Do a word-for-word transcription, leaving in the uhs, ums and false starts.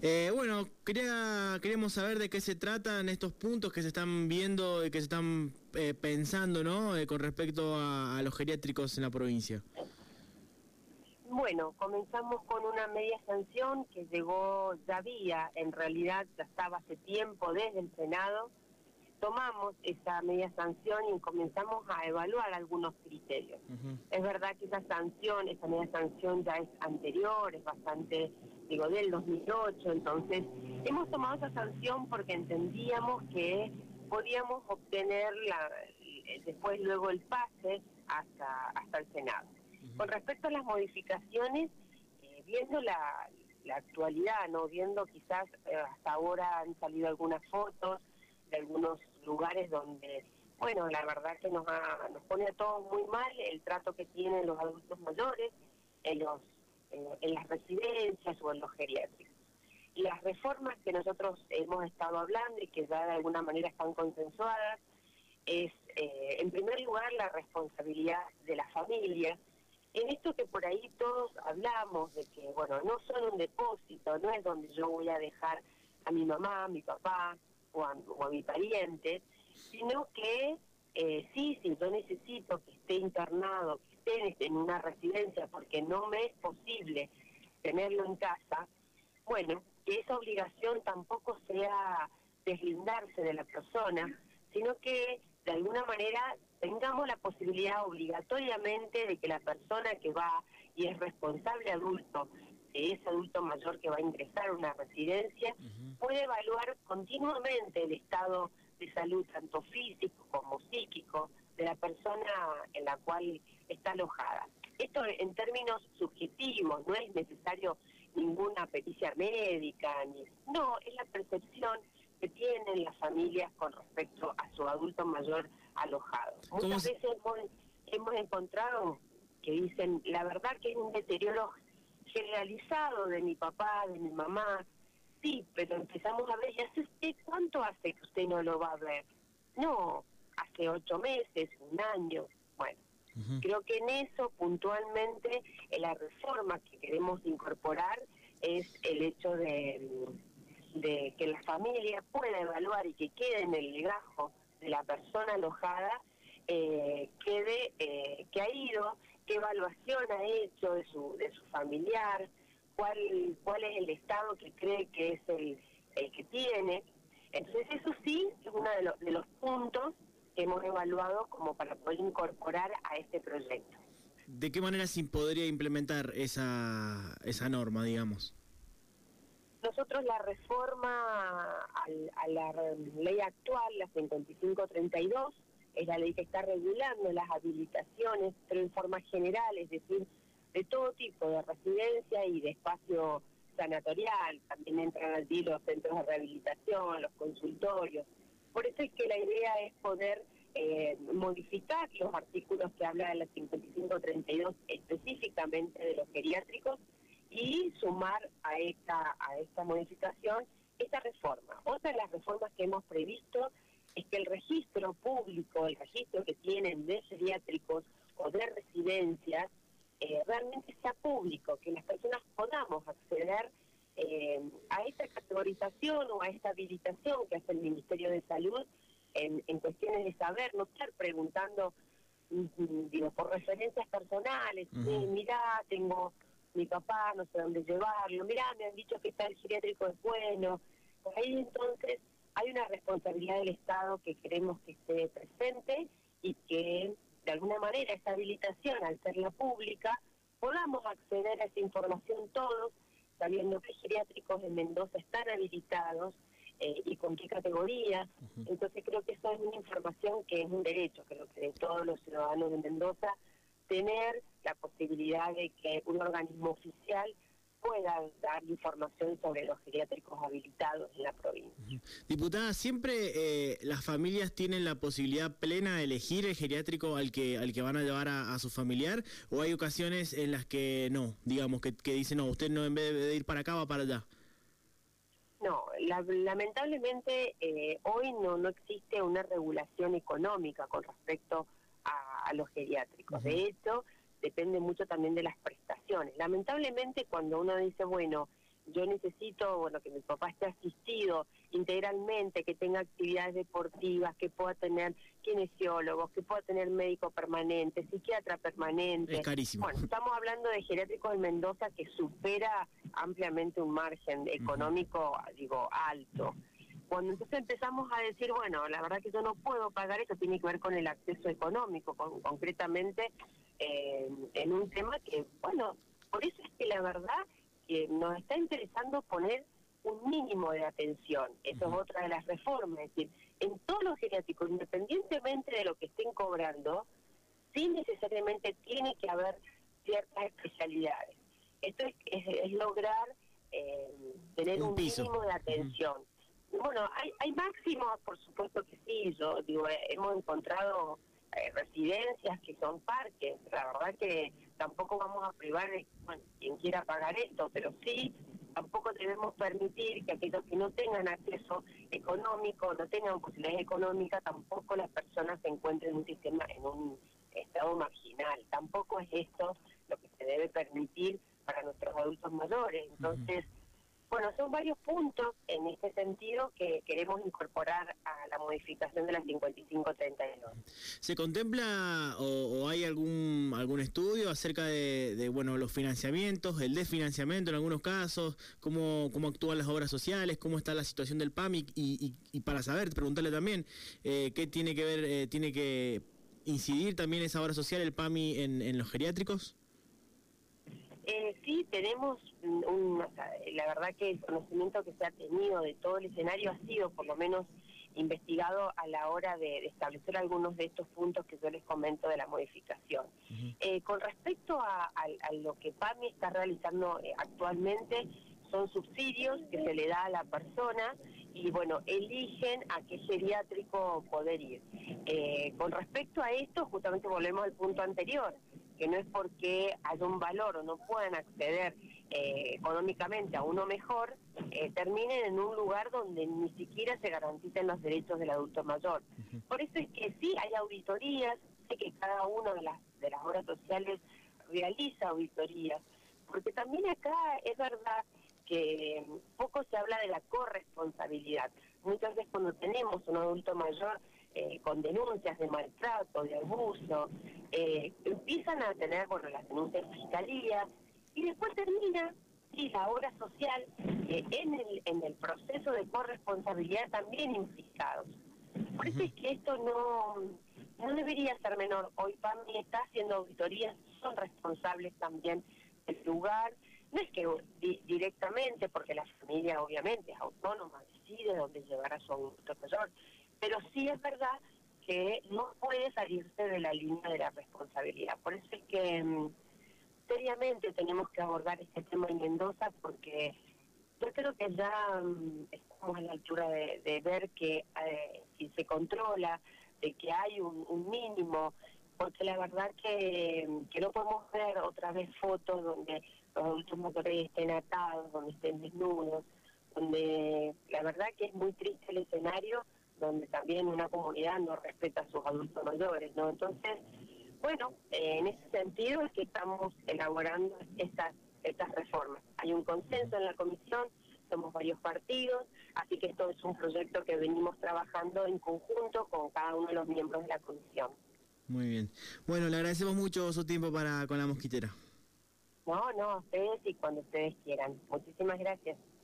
Eh, bueno, quería, queríamos saber de qué se tratan estos puntos que se están viendo y que se están eh, pensando, ¿no? Eh, con respecto a, a los geriátricos en la provincia. Bueno, comenzamos con una media sanción que llegó, ya había, en realidad ya estaba hace tiempo desde el Senado. Tomamos esa media sanción y comenzamos a evaluar algunos criterios. Uh-huh. Es verdad que esa sanción, esa media sanción ya es anterior, es bastante, digo, del dos mil ocho, entonces hemos tomado esa sanción porque entendíamos que podíamos obtener la, después luego el pase hasta, hasta el Senado. Uh-huh. Con respecto a las modificaciones, eh, viendo la, la actualidad, no viendo quizás eh, hasta ahora han salido algunas fotos de algunos lugares donde, bueno, la verdad que nos, ha, nos pone a todos muy mal el trato que tienen los adultos mayores en, los, en, en las residencias o en los geriátricos. Y las reformas que nosotros hemos estado hablando y que ya de alguna manera están consensuadas es, eh, en primer lugar, la responsabilidad de la familia. En esto que por ahí todos hablamos de que, bueno, no son un depósito, no es donde yo voy a dejar a mi mamá, a mi papá, O a, o a mi pariente, sino que eh, sí, sí, yo necesito que esté internado, que esté en una residencia porque no me es posible tenerlo en casa, bueno, que esa obligación tampoco sea deslindarse de la persona, sino que de alguna manera tengamos la posibilidad obligatoriamente de que la persona que va y es responsable adulto, que es adulto mayor que va a ingresar a una residencia, uh-huh, puede evaluar continuamente el estado de salud, tanto físico como psíquico, de la persona en la cual está alojada. Esto en términos subjetivos, no es necesario ninguna pericia médica, ni, no, es la percepción que tienen las familias con respecto a su adulto mayor alojado. Muchas veces hemos, hemos encontrado que dicen, la verdad que es un deterioro generalizado de mi papá, de mi mamá, sí, pero empezamos a ver, ¿y hace usted cuánto hace que usted no lo va a ver? No, hace ocho meses, un año, bueno, uh-huh. Creo que en eso puntualmente en la reforma que queremos incorporar es el hecho de, de que la familia pueda evaluar y que quede en el legajo de la persona alojada, eh, quede eh, que ha ido, qué evaluación ha hecho de su de su familiar, cuál cuál es el estado que cree que es el, el que tiene. Entonces eso sí es uno de, lo, de los puntos que hemos evaluado como para poder incorporar a este proyecto. ¿De qué manera se podría implementar esa esa norma, digamos? Nosotros la reforma al, a la ley actual, la cincuenta y cinco treinta y dos, es la ley que está regulando las habilitaciones, pero en forma general, es decir, de todo tipo de residencia y de espacio sanatorial. También entran allí los centros de rehabilitación, los consultorios. Por eso es que la idea es poder eh, modificar los artículos que habla de la cincuenta y cinco treinta y dos específicamente de los geriátricos y sumar a esta, a esta modificación esta reforma. Otra de las reformas que hemos previsto es que el registro público, el registro que tienen de geriátricos o de residencias, eh, realmente sea público, que las personas podamos acceder eh, a esta categorización o a esta habilitación que hace el Ministerio de Salud en, en cuestiones de saber, no estar preguntando, digo, por referencias personales, uh-huh. Sí, mirá, tengo mi papá, no sé dónde llevarlo, mirá, me han dicho que está el geriátrico es bueno. Por ahí entonces hay una responsabilidad del Estado que queremos que esté presente y que de alguna manera esa habilitación, al ser la pública, podamos acceder a esa información todos, sabiendo qué geriátricos en Mendoza están habilitados eh, y con qué categoría. Uh-huh. Entonces creo que eso es una información que es un derecho, creo que de todos los ciudadanos de Mendoza, tener la posibilidad de que un organismo oficial pueda dar información sobre los geriátricos habilitados en la provincia. Diputada, ¿siempre eh, las familias tienen la posibilidad plena de elegir el geriátrico al que al que van a llevar a, a su familiar? ¿O hay ocasiones en las que no, digamos, que, que dicen, no, usted no, en vez de ir para acá, va para allá? No, la, lamentablemente eh, hoy no, no existe una regulación económica con respecto a, a los geriátricos. Uh-huh. De hecho, depende mucho también de las prestaciones. Lamentablemente, cuando uno dice, bueno, yo necesito, bueno, que mi papá esté asistido integralmente, que tenga actividades deportivas, que pueda tener kinesiólogos, que pueda tener médico permanente, psiquiatra permanente. Es carísimo. Bueno, estamos hablando de geriátricos en Mendoza que supera ampliamente un margen económico, uh-huh. digo, alto. Cuando entonces empezamos a decir, bueno, la verdad que yo no puedo pagar eso, tiene que ver con el acceso económico, con, concretamente eh, en un tema que, bueno, por eso es que la verdad que nos está interesando poner un mínimo de atención. Eso uh-huh. es otra de las reformas, es decir, en todos los geriátricos, independientemente de lo que estén cobrando, sí necesariamente tiene que haber ciertas especialidades. Esto es, es, es lograr eh, tener un, un mínimo de atención. Uh-huh. Bueno, hay, hay máximos, por supuesto que sí. Yo digo, eh, hemos encontrado eh, residencias que son parques. La verdad que tampoco vamos a privar de, bueno, quien quiera pagar esto, pero sí tampoco debemos permitir que aquellos que no tengan acceso económico, no tengan posibilidades económicas, tampoco las personas se encuentren en un sistema, en un estado marginal. Tampoco es esto lo que se debe permitir para nuestros adultos mayores. Entonces, uh-huh. bueno, son varios puntos en este sentido que queremos incorporar a la modificación de la cincuenta y cinco treinta y dos. ¿Se contempla o, o hay algún algún estudio acerca de, de bueno los financiamientos, el desfinanciamiento en algunos casos, cómo cómo actúan las obras sociales, cómo está la situación del P A M I y, y, y para saber, preguntarle también eh, qué tiene que ver, eh, tiene que incidir también esa obra social, el P A M I en, en los geriátricos? Eh, sí, tenemos, un, o sea, la verdad que el conocimiento que se ha tenido de todo el escenario ha sido por lo menos investigado a la hora de, de establecer algunos de estos puntos que yo les comento de la modificación. Uh-huh. Eh, con respecto a, a, a lo que P A M I está realizando eh, actualmente, son subsidios que se le da a la persona y bueno, eligen a qué geriátrico poder ir. Eh, con respecto a esto, justamente volvemos al punto anterior, que no es porque haya un valor o no puedan acceder eh, económicamente a uno mejor, eh, terminen en un lugar donde ni siquiera se garanticen los derechos del adulto mayor. Uh-huh. Por eso es que sí, hay auditorías, sé que cada una de las, de las obras sociales realiza auditorías, porque también acá es verdad que poco se habla de la corresponsabilidad. Muchas veces cuando tenemos un adulto mayor eh, con denuncias de maltrato, de abuso, eh, empiezan a tener, bueno, las denuncias en fiscalía, y después termina, sí, la obra social eh, en, el, en el proceso de corresponsabilidad también implicados. Por eso es que esto no, no debería ser menor. Hoy P A M I está haciendo auditorías, son responsables también del lugar. No es que di directamente, porque la familia obviamente es autónoma, decide dónde llevar a su adulto mayor, pero sí es verdad que no puede salirse de la línea de la responsabilidad. Por eso es que um, seriamente tenemos que abordar este tema en Mendoza, porque yo creo que ya um, estamos a la altura de, de ver que eh, si se controla, de que hay un, un mínimo, porque la verdad que, que no podemos ver otra vez fotos donde los adultos mayores estén atados, donde estén desnudos, donde la verdad que es muy triste el escenario, donde también una comunidad no respeta a sus adultos mayores, ¿no? Entonces, bueno, eh, en ese sentido es que estamos elaborando estas, estas reformas. Hay un consenso en la comisión, somos varios partidos, así que esto es un proyecto que venimos trabajando en conjunto con cada uno de los miembros de la comisión. Muy bien. Bueno, le agradecemos mucho su tiempo para con la mosquitera. No, no, a ustedes y cuando ustedes quieran. Muchísimas gracias.